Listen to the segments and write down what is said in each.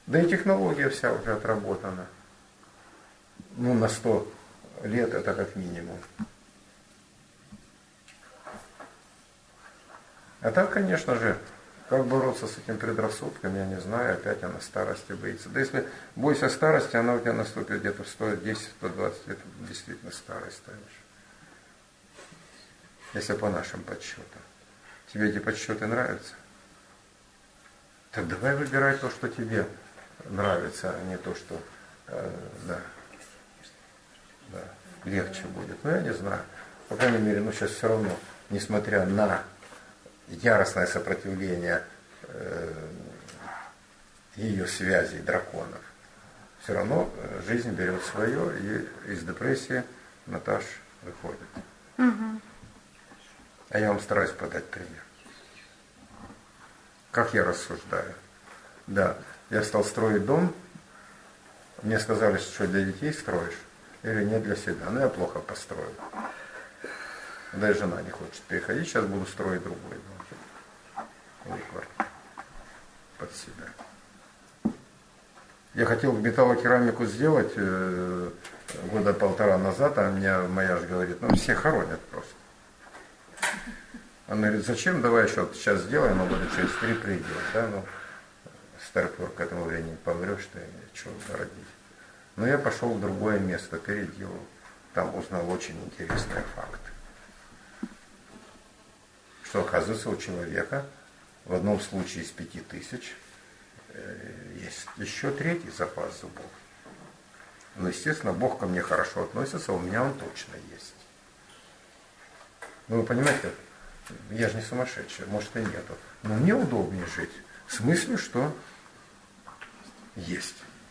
Да и технология вся уже отработана. Ну, на 100 лет это как минимум. А так, конечно же, как бороться с этим предрассудком, я не знаю, опять она старости боится. Да если бойся старости, она у тебя наступит где-то в 110-120 лет, действительно старой станешь. Если по нашим подсчетам. Тебе эти подсчеты нравятся? Так давай выбирай то, что тебе нравится, а не то, что легче будет. Ну, я не знаю. По крайней мере, сейчас все равно, несмотря на яростное сопротивление ее связей драконов, все равно жизнь берет свое, и из депрессии Наташ выходит. Угу. А я вам стараюсь подать пример. Как я рассуждаю? Да, я стал строить дом, мне сказали, что для детей строишь, или не для себя. Но я плохо построил. Да и жена не хочет переходить, сейчас буду строить другой дом. Или квартиру под себя. Я хотел металлокерамику сделать года 1,5 назад, а мне моя же говорит, все хоронят просто. Она говорит, зачем, давай еще вот сейчас сделаем, но года через 3 придет. Да? Старпер к этому времени помрешь, ты что родить. Но я пошел в другое место, переделал. Там узнал очень интересные факты. Что оказывается, у человека в одном случае из 5000 есть еще 3-й запас зубов. Но, естественно, Бог ко мне хорошо относится, у меня он точно есть. Ну, вы понимаете, я же не сумасшедший, может и нету. Но мне удобнее жить. В смысле, что есть.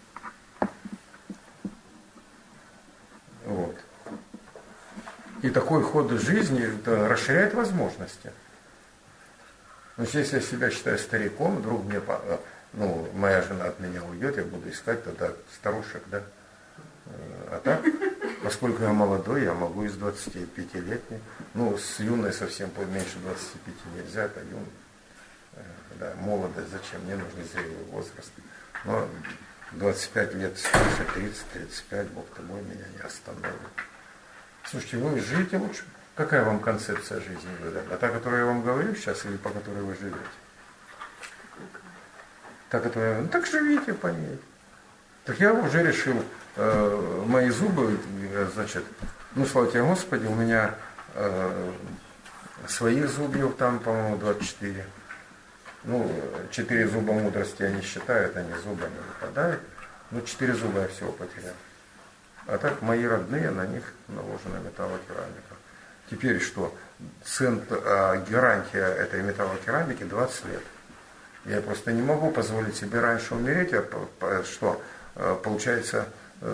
Вот. И такой ход жизни расширяет возможности. Значит, если я себя считаю стариком, вдруг мне, моя жена от меня уйдет, я буду искать тогда старушек, да. А так, поскольку я молодой, я могу из 25-летней, с юной совсем меньше 25 нельзя, это юный. Да, молодость, зачем? Мне нужен зрелый возраст. Но 25 лет старше, 30-35, Бог-то мой, меня не остановит. Слушайте, вы живете лучше. Какая вам концепция жизни выдана? Та, которую я вам говорю сейчас, или по которой вы живете? Та, которая... так живите по ней. Так я уже решил, мои зубы, значит, слава тебе, Господи, у меня своих зубьев там, по-моему, 24. 4 зуба мудрости они считают, они зубами выпадают. 4 зуба я всего потерял. А так мои родные, на них наложена металлокерамика. Теперь что? Гарантия этой металлокерамики 20 лет. Я просто не могу позволить себе раньше умереть, получается,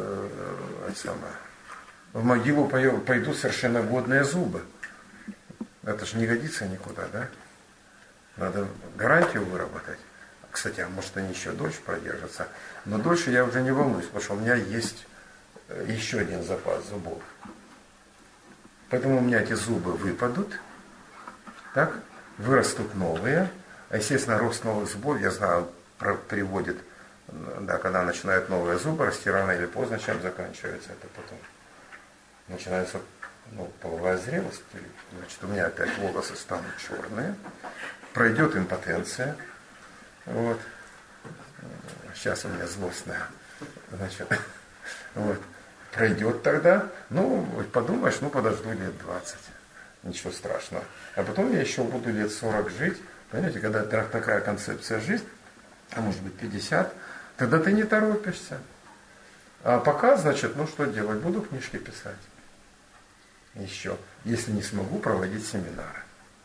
в могилу пойдут совершенно годные зубы. Это же не годится никуда, да? Надо гарантию выработать. Кстати, а может они еще дольше продержатся. Но дольше я уже не волнуюсь, потому что у меня есть еще один запас зубов. Поэтому у меня эти зубы выпадут, так, вырастут новые. А естественно, рост новых зубов, я знаю, приводит, да, когда начинают новые зубы расти, рано или поздно, чем заканчивается это потом. Начинается половая зрелость. Значит, у меня опять волосы станут черные. Пройдет импотенция. Вот. Сейчас у меня злостная. Значит, вот. Пройдет тогда. Подумаешь, подожду лет 20. Ничего страшного. А потом я еще буду лет 40 жить. Понимаете, когда такая концепция жизни, а может быть 50, тогда ты не торопишься. А пока, значит, что делать? Буду книжки писать. Еще. Если не смогу проводить семинары.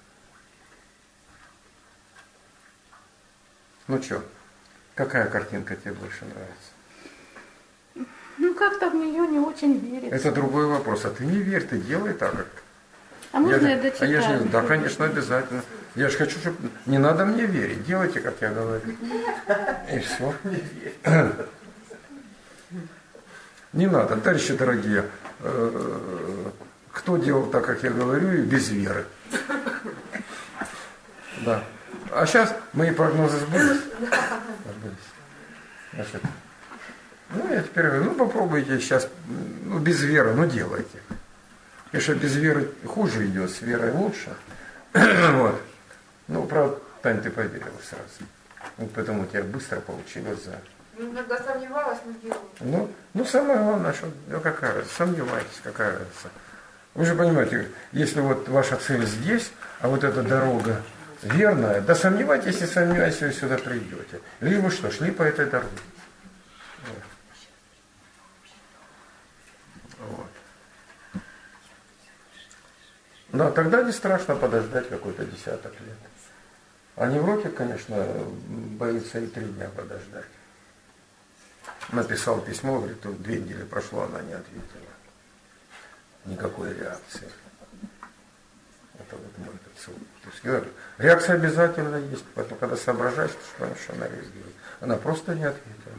Что, какая картинка тебе больше нравится? Как-то в нее не очень верится. Это другой вопрос. А ты не верь, ты делай так, как... А можно я дочитаю? Да, конечно, обязательно. Я же хочу, чтобы... Не надо мне верить, делайте, как я говорю. И все. Не надо, товарищи дорогие. Кто делал так, как я говорю, и без веры? Да. А сейчас мои прогнозы сбылись. Значит, я теперь говорю, попробуйте сейчас, без веры, делайте. Конечно, без веры хуже идет, с верой лучше. Вот. Правда, Тань, ты поверила сразу. Поэтому у тебя быстро получилось за... Иногда сомневалась, но делала. Самое главное, что какая разница, сомневайтесь, какая разница. Вы же понимаете, если вот ваша цель здесь, а вот эта дорога верная, да сомневайтесь и сомневайтесь, вы сюда придете. Лишь бы что, шли по этой дороге. Вот. Да, тогда не страшно подождать какой-то десяток лет. А невротик, конечно, боится и 3 дня подождать. Написал письмо, говорит, 2 недели прошло, она не ответила. Никакой реакции. Это вот мой пациент. То есть, говорю, реакция обязательно есть, поэтому когда соображаешь, что она реагирует. Она просто не ответила.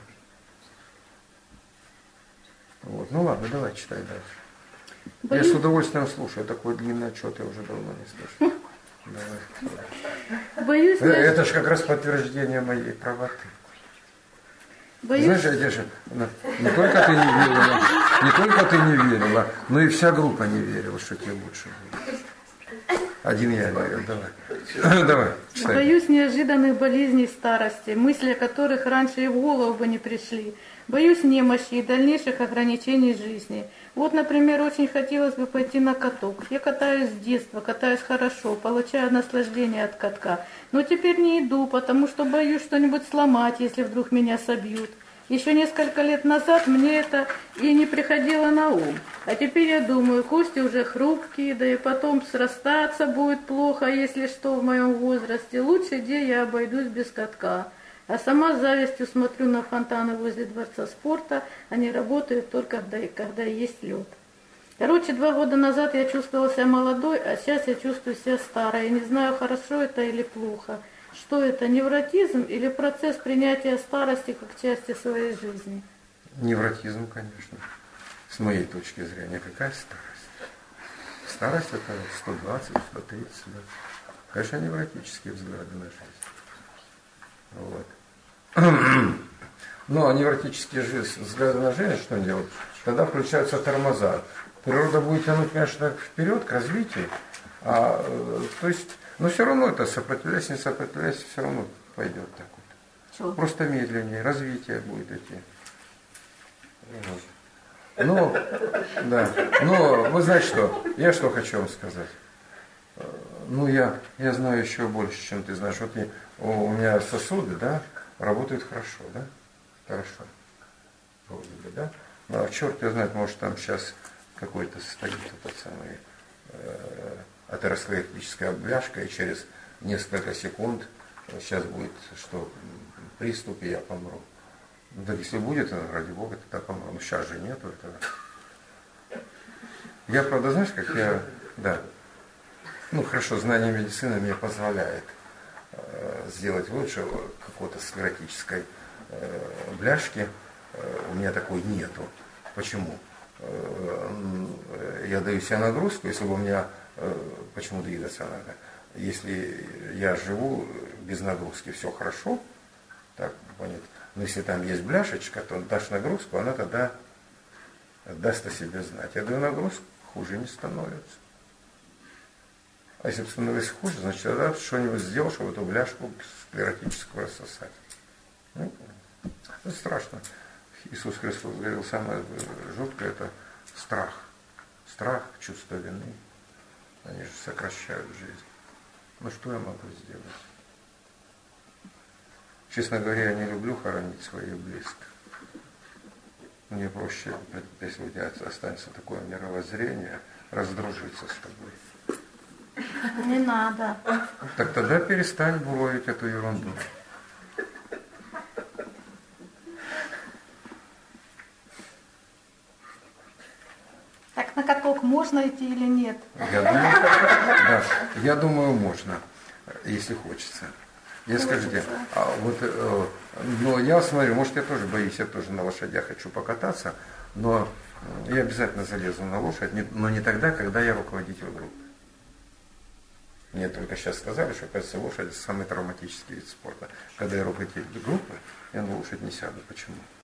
Вот. Ладно, давай читай дальше. Я с удовольствием слушаю, такой длинный отчет я уже давно не слышал. Давай. Боюсь, это же как раз подтверждение моей правоты. Знаешь, я же, не только ты не верила, но и вся группа не верила, что тебе лучше будет. Один я верил, давай, читай. Боюсь неожиданных болезней старости, мысли о которых раньше и в голову бы не пришли. Боюсь немощи и дальнейших ограничений жизни. Вот, например, очень хотелось бы пойти на каток. Я катаюсь с детства, катаюсь хорошо, получаю наслаждение от катка. Но теперь не иду, потому что боюсь что-нибудь сломать, если вдруг меня собьют. Еще несколько лет назад мне это и не приходило на ум. А теперь я думаю, кости уже хрупкие, да и потом срастаться будет плохо, если что, в моем возрасте. Лучше, где я обойдусь без катка. А сама с завистью смотрю на фонтаны возле Дворца спорта. Они работают только когда есть лед. 2 года назад я чувствовала себя молодой, а сейчас я чувствую себя старой. Я не знаю, хорошо это или плохо. Что это, невротизм или процесс принятия старости как части своей жизни? Невротизм, конечно. С моей точки зрения, какая старость? Старость это 120, 130 лет. Конечно, невротические взгляды на жизнь. Вот. Но невротические взгляды на жизнь что делают? Тогда включаются тормоза. Природа будет тянуть, конечно, вперед, к развитию. То есть, но все равно это сопротивляясь, не сопротивляясь, все равно пойдет так вот. Чего? Просто медленнее, развитие будет идти. Вот. Но вы знаете что? Я что хочу вам сказать. Я знаю еще больше, чем ты знаешь. Вот у меня сосуды, да, работают хорошо, да? Хорошо. Вроде бы, да? Но черт его знает, может там сейчас какой-то стоит этот самый атеросклеротическая бляшка, и через несколько секунд сейчас будет, что приступ, и я помру. Так если будет, ради Бога, тогда помру. Но сейчас же нету этого. Я, правда, знаешь, как я, да, хорошо, знание медицины мне позволяет сделать лучше какой-то склеротической бляшки. У меня такой нету. Почему? Я даю себе нагрузку, если бы у меня, почему двигаться надо, если я живу без нагрузки, все хорошо, так понятно. Но если там есть бляшечка, то дашь нагрузку, она тогда даст о себе знать. Я даю нагрузку, хуже не становится. А если бы становилось хуже, значит, тогда что-нибудь сделал, чтобы эту бляшку склеротическую рассосать. Это страшно. Иисус Христос говорил, самое жуткое это страх. Страх, чувство вины. Они же сокращают жизнь. Что я могу сделать? Честно говоря, я не люблю хоронить своих близких. Мне проще, если у тебя останется такое мировоззрение, раздружиться с тобой. Не надо. Так тогда перестань буровить эту ерунду. Так на каток можно идти или нет? Я думаю, можно, если хочется. Скажите, но я смотрю, может, я тоже боюсь, я тоже на лошадях хочу покататься, но я обязательно залезу на лошадь, но не тогда, когда я руководитель группы. Мне только сейчас сказали, что, оказывается, лошадь самый травматический вид спорта. Когда я рухаю эти группы, я на лошадь не сяду. Почему?